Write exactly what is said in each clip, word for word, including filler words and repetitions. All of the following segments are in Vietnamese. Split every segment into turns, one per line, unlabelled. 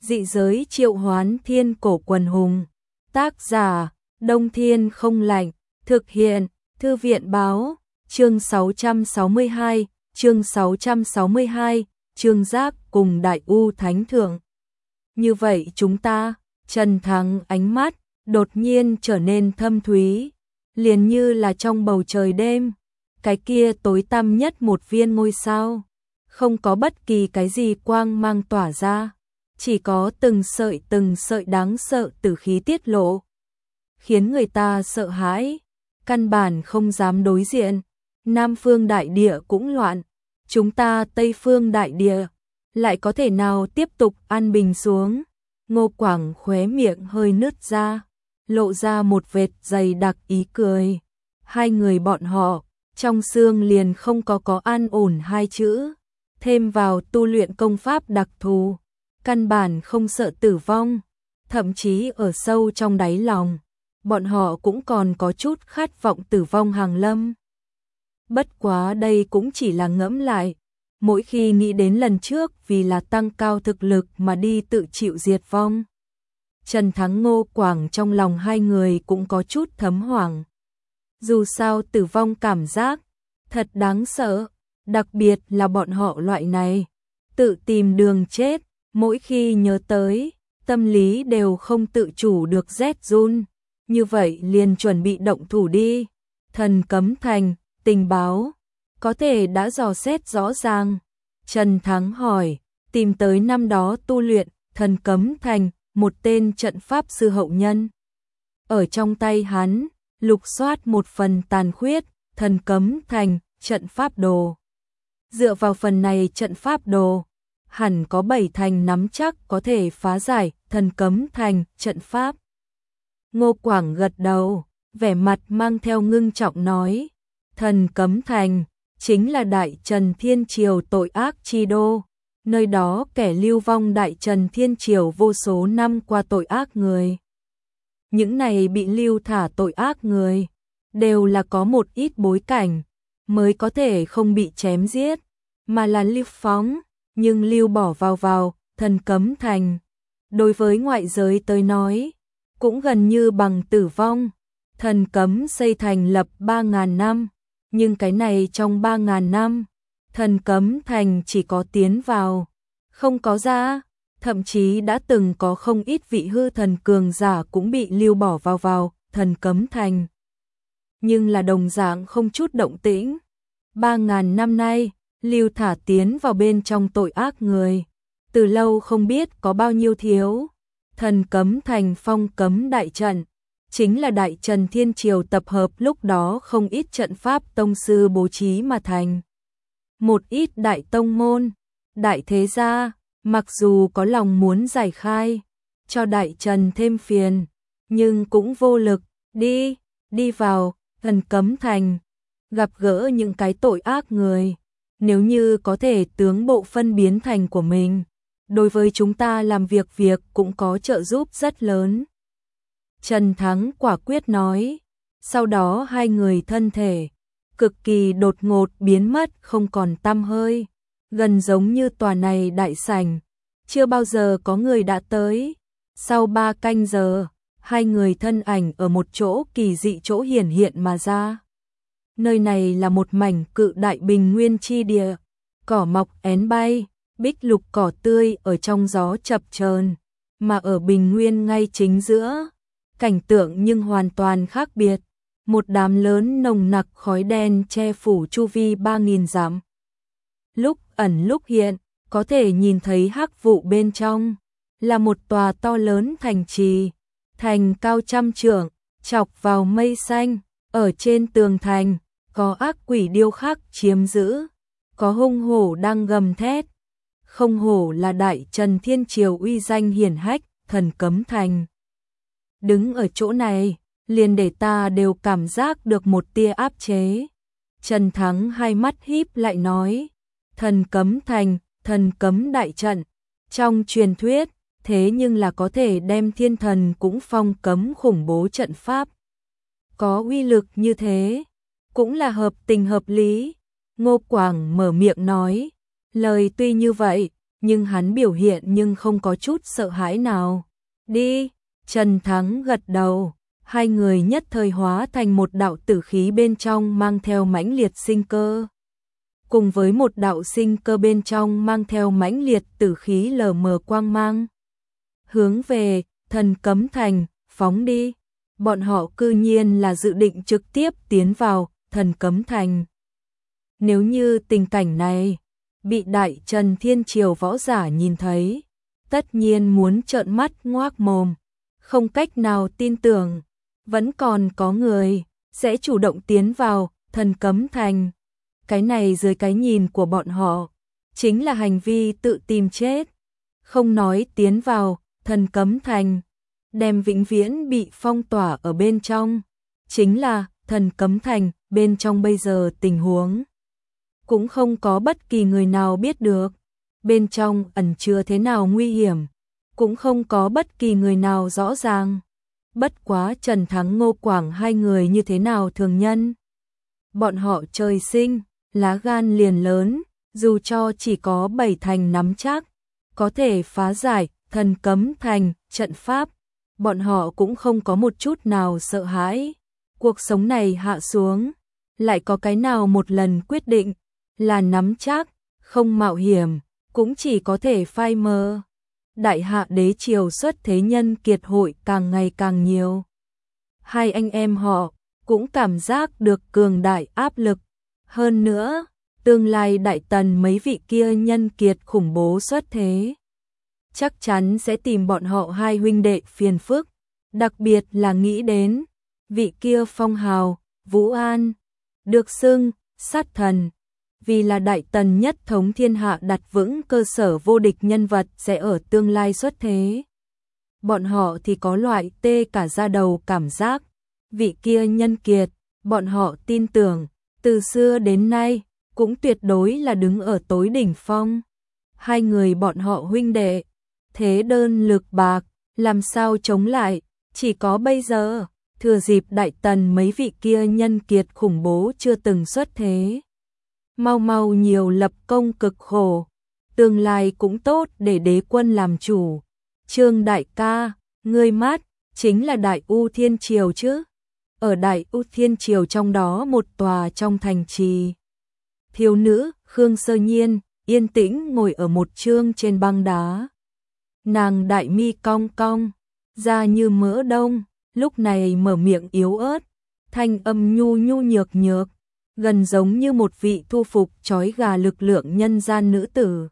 Dị giới triệu hoán thiên cổ quần hùng. Tác giả, Đông Thiên không lạnh. Thực hiện, Thư viện báo. Chương sáu trăm sáu mươi hai, chương sáu trăm sáu mươi hai, Trương Giác cùng Đại U Thánh Thượng. Như vậy chúng ta, Trần Thắng ánh mắt, đột nhiên trở nên thâm thúy, liền như là trong bầu trời đêm, cái kia tối tăm nhất một viên ngôi sao, không có bất kỳ cái gì quang mang tỏa ra, chỉ có từng sợi từng sợi đáng sợ tử khí tiết lộ, khiến người ta sợ hãi, căn bản không dám đối diện. Nam phương đại địa cũng loạn, chúng ta Tây phương đại địa lại có thể nào tiếp tục an bình xuống? Ngô Quảng khóe miệng hơi nứt ra, lộ ra một vệt dày đặc ý cười. Hai người bọn họ, trong xương liền không có có an ổn hai chữ, thêm vào tu luyện công pháp đặc thù, căn bản không sợ tử vong, thậm chí ở sâu trong đáy lòng, bọn họ cũng còn có chút khát vọng tử vong hàng lâm. Bất quá đây cũng chỉ là ngẫm lại, mỗi khi nghĩ đến lần trước vì là tăng cao thực lực mà đi tự chịu diệt vong. Trần Thắng Ngô Quảng trong lòng hai người cũng có chút thấm hoảng. Dù sao tử vong cảm giác thật đáng sợ, đặc biệt là bọn họ loại này, tự tìm đường chết, mỗi khi nhớ tới, tâm lý đều không tự chủ được rét run, như vậy liền chuẩn bị động thủ đi. Thần Cấm Thành, tình báo, có thể đã dò xét rõ ràng. Trần Thắng hỏi, tìm tới năm đó tu luyện, Thần Cấm Thành, một tên trận pháp sư hậu nhân. Ở trong tay hắn, lục soát một phần tàn khuyết, Thần Cấm Thành, trận pháp đồ. Dựa vào phần này trận pháp đồ, hẳn có bảy thành nắm chắc có thể phá giải Thần Cấm Thành, trận pháp. Ngô Quảng gật đầu, vẻ mặt mang theo ngưng trọng nói, Thần Cấm Thành chính là Đại Trần Thiên Triều tội ác chi đô, nơi đó kẻ lưu vong Đại Trần Thiên Triều vô số năm qua tội ác người. Những này bị lưu thả tội ác người, đều là có một ít bối cảnh, mới có thể không bị chém giết, mà là lưu phóng, nhưng lưu bỏ vào vào, Thần Cấm Thành. Đối với ngoại giới tới nói, cũng gần như bằng tử vong. Thần Cấm xây thành lập ba ngàn năm, nhưng cái này trong ba ngàn năm, Thần Cấm Thành chỉ có tiến vào, không có ra, thậm chí đã từng có không ít vị hư thần cường giả cũng bị lưu bỏ vào vào Thần Cấm Thành. Nhưng là đồng dạng không chút động tĩnh. Ba ngàn năm nay, lưu thả tiến vào bên trong tội ác người, từ lâu không biết có bao nhiêu thiếu. Thần Cấm Thành phong cấm đại trận, chính là Đại Trần Thiên Triều tập hợp lúc đó không ít trận pháp tông sư bố trí mà thành. Một ít đại tông môn, đại thế gia, mặc dù có lòng muốn giải khai, cho Đại Trần thêm phiền, nhưng cũng vô lực, đi, đi vào, Thần Cấm Thành, gặp gỡ những cái tội ác người, nếu như có thể tướng bộ phân biến thành của mình, đối với chúng ta làm việc việc cũng có trợ giúp rất lớn. Trần Thắng quả quyết nói, sau đó hai người thân thể, cực kỳ đột ngột biến mất không còn tăm hơi, gần giống như tòa này đại sảnh, chưa bao giờ có người đã tới. Sau ba canh giờ, hai người thân ảnh ở một chỗ kỳ dị chỗ hiển hiện mà ra. Nơi này là một mảnh cự đại bình nguyên chi địa, cỏ mọc én bay, bích lục cỏ tươi ở trong gió chập chờn, mà ở bình nguyên ngay chính giữa, cảnh tượng nhưng hoàn toàn khác biệt, một đám lớn nồng nặc khói đen che phủ chu vi ba nghìn dặm. Lúc ẩn lúc hiện, có thể nhìn thấy hắc vụ bên trong, là một tòa to lớn thành trì, thành cao trăm trượng, chọc vào mây xanh, ở trên tường thành, có ác quỷ điêu khắc chiếm giữ, có hung hổ đang gầm thét. Không hổ là Đại Trần Thiên Triều uy danh hiển hách, Thần Cấm Thành. Đứng ở chỗ này, liền để ta đều cảm giác được một tia áp chế. Trần Thắng hai mắt híp lại nói, Thần Cấm Thành, Thần Cấm Đại Trận, trong truyền thuyết, thế nhưng là có thể đem thiên thần cũng phong cấm khủng bố trận pháp. Có uy lực như thế, cũng là hợp tình hợp lý. Ngô Quảng mở miệng nói, lời tuy như vậy, nhưng hắn biểu hiện nhưng không có chút sợ hãi nào. Đi, Trần Thắng gật đầu, hai người nhất thời hóa thành một đạo tử khí bên trong mang theo mãnh liệt sinh cơ. Cùng với một đạo sinh cơ bên trong mang theo mãnh liệt tử khí lờ mờ quang mang. Hướng về Thần Cấm Thành, phóng đi. Bọn họ cư nhiên là dự định trực tiếp tiến vào Thần Cấm Thành. Nếu như tình cảnh này bị Đại Trần Thiên Triều võ giả nhìn thấy, tất nhiên muốn trợn mắt ngoác mồm, không cách nào tin tưởng, vẫn còn có người sẽ chủ động tiến vào Thần Cấm Thành. Cái này dưới cái nhìn của bọn họ, chính là hành vi tự tìm chết. Không nói tiến vào Thần Cấm Thành, đem vĩnh viễn bị phong tỏa ở bên trong, chính là Thần Cấm Thành bên trong bây giờ tình huống. Cũng không có bất kỳ người nào biết được, bên trong ẩn chứa thế nào nguy hiểm, cũng không có bất kỳ người nào rõ ràng. Bất quá Trần Thắng Ngô Quảng hai người như thế nào thường nhân. Bọn họ trời sinh, lá gan liền lớn, dù cho chỉ có bảy thành nắm chắc, có thể phá giải Thần Cấm Thành, trận pháp, bọn họ cũng không có một chút nào sợ hãi. Cuộc sống này hạ xuống, lại có cái nào một lần quyết định, là nắm chắc, không mạo hiểm, cũng chỉ có thể phai mờ. Đại hạ đế triều xuất thế nhân kiệt hội càng ngày càng nhiều. Hai anh em họ cũng cảm giác được cường đại áp lực. Hơn nữa, tương lai Đại Tần mấy vị kia nhân kiệt khủng bố xuất thế, chắc chắn sẽ tìm bọn họ hai huynh đệ phiền phức. Đặc biệt là nghĩ đến vị kia phong hào, Vũ An, được xưng sát thần, vì là Đại Tần nhất thống thiên hạ đặt vững cơ sở vô địch nhân vật sẽ ở tương lai xuất thế. Bọn họ thì có loại tê cả da đầu cảm giác, vị kia nhân kiệt, bọn họ tin tưởng, từ xưa đến nay, cũng tuyệt đối là đứng ở tối đỉnh phong. Hai người bọn họ huynh đệ, thế đơn lực bạc, làm sao chống lại, chỉ có bây giờ, thừa dịp Đại Tần mấy vị kia nhân kiệt khủng bố chưa từng xuất thế. Mau mau nhiều lập công cực khổ, tương lai cũng tốt để đế quân làm chủ. Trương đại ca, ngươi mát, chính là Đại U Thiên Triều chứ? Ở Đại U Thiên Triều trong đó một tòa trong thành trì. Thiếu nữ, Khương Sơ Nhiên, yên tĩnh ngồi ở một chương trên băng đá. Nàng đại mi cong cong, da như mỡ đông, lúc này mở miệng yếu ớt, thanh âm nhu nhu nhược nhược, gần giống như một vị thu phục trói gà lực lượng nhân gian nữ tử.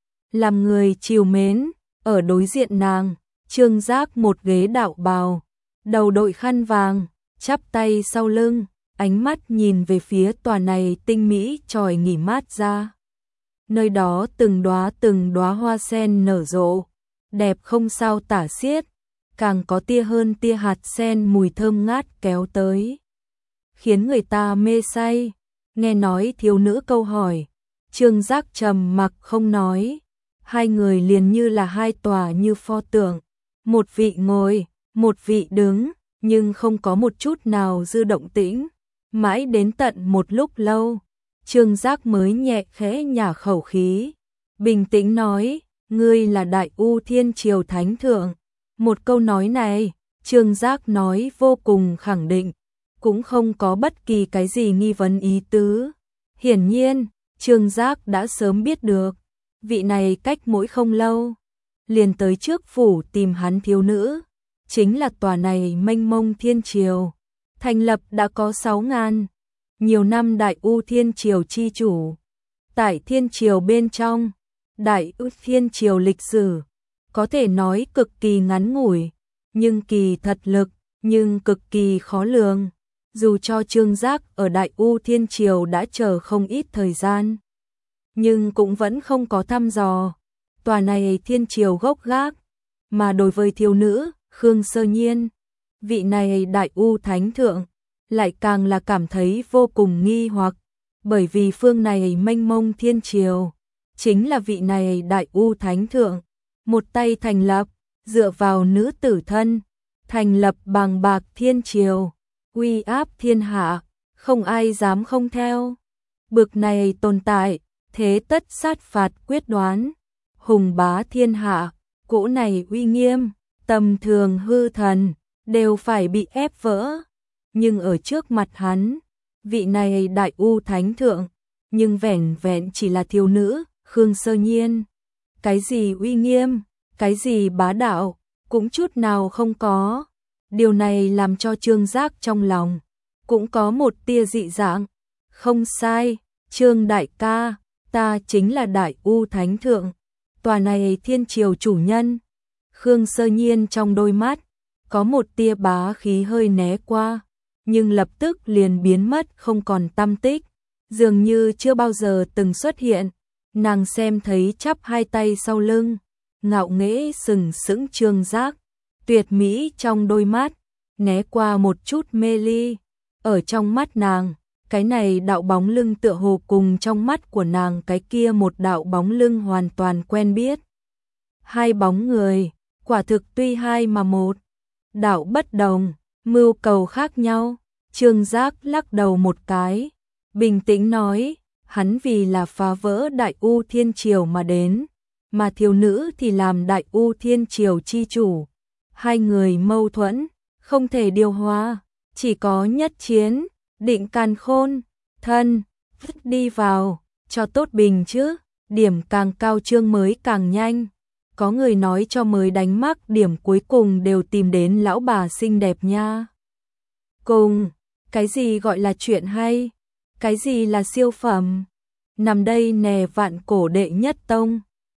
Làm người trìu mến, ở đối diện nàng, Trương Giác một ghế đạo bào, đầu đội khăn vàng, chắp tay sau lưng, ánh mắt nhìn về phía tòa này tinh mỹ tròi nghỉ mát ra. Nơi đó từng đóa từng đóa hoa sen nở rộ, đẹp không sao tả xiết, càng có tia hơn tia hạt sen mùi thơm ngát kéo tới, khiến người ta mê say. Nghe nói thiếu nữ câu hỏi, Trương Giác trầm mặc không nói, hai người liền như là hai tòa như pho tượng, một vị ngồi, một vị đứng, nhưng không có một chút nào dư động tĩnh. Mãi đến tận một lúc lâu, Trương Giác mới nhẹ khẽ nhả khẩu khí, bình tĩnh nói, ngươi là Đại U Thiên Triều Thánh Thượng. Một câu nói này, Trương Giác nói vô cùng khẳng định, cũng không có bất kỳ cái gì nghi vấn ý tứ. Hiển nhiên, Trương Giác đã sớm biết được, vị này cách mỗi không lâu, liền tới trước phủ tìm hắn thiếu nữ, chính là tòa này mênh mông thiên triều, thành lập đã có sáu ngàn, nhiều năm Đại U Thiên Triều chi chủ. Tại thiên triều bên trong, Đại U Thiên Triều lịch sử, có thể nói cực kỳ ngắn ngủi, nhưng kỳ thật lực, nhưng cực kỳ khó lường. Dù cho Trương Giác ở Đại U Thiên Triều đã chờ không ít thời gian, nhưng cũng vẫn không có thăm dò tòa này thiên triều gốc gác. Mà đối với thiếu nữ Khương Sơ Nhiên, vị này Đại U Thánh Thượng, lại càng là cảm thấy vô cùng nghi hoặc, bởi vì phương này mênh mông thiên triều, chính là vị này Đại U Thánh Thượng, một tay thành lập, dựa vào nữ tử thân, thành lập bàng bạc thiên triều, uy áp thiên hạ, không ai dám không theo. Bực này tồn tại, thế tất sát phạt quyết đoán, hùng bá thiên hạ, cỗ này uy nghiêm, tầm thường hư thần, đều phải bị ép vỡ. Nhưng ở trước mặt hắn, vị này đại u thánh thượng, nhưng vẻn vẹn chỉ là thiếu nữ, Khương Sơ Nhiên. Cái gì uy nghiêm, cái gì bá đạo, cũng chút nào không có. Điều này làm cho Trương Giác trong lòng cũng có một tia dị dạng. Không sai, Trương đại ca, ta chính là đại u thánh thượng, tòa này thiên triều chủ nhân. Khương Sơ Nhiên trong đôi mắt có một tia bá khí hơi né qua, nhưng lập tức liền biến mất không còn tăm tích, dường như chưa bao giờ từng xuất hiện. Nàng xem thấy chắp hai tay sau lưng, ngạo nghễ sừng sững Trương Giác, tuyệt mỹ trong đôi mắt né qua một chút mê ly. Ở trong mắt nàng, cái này đạo bóng lưng tựa hồ cùng trong mắt của nàng cái kia một đạo bóng lưng hoàn toàn quen biết. Hai bóng người, quả thực tuy hai mà một, đạo bất đồng, mưu cầu khác nhau. Trương Giác lắc đầu một cái, bình tĩnh nói, hắn vì là phá vỡ đại u thiên triều mà đến, mà thiếu nữ thì làm đại u thiên triều chi chủ. Hai người mâu thuẫn, không thể điều hòa, chỉ có nhất chiến, định càn khôn, thân, đi vào, cho tốt bình chứ, điểm càng cao trương mới càng nhanh. Có người nói cho mới đánh mắc điểm cuối cùng đều tìm đến lão bà xinh đẹp nha. Cùng, cái gì gọi là chuyện hay, cái gì là siêu phẩm, nằm đây nè vạn cổ đệ nhất tông.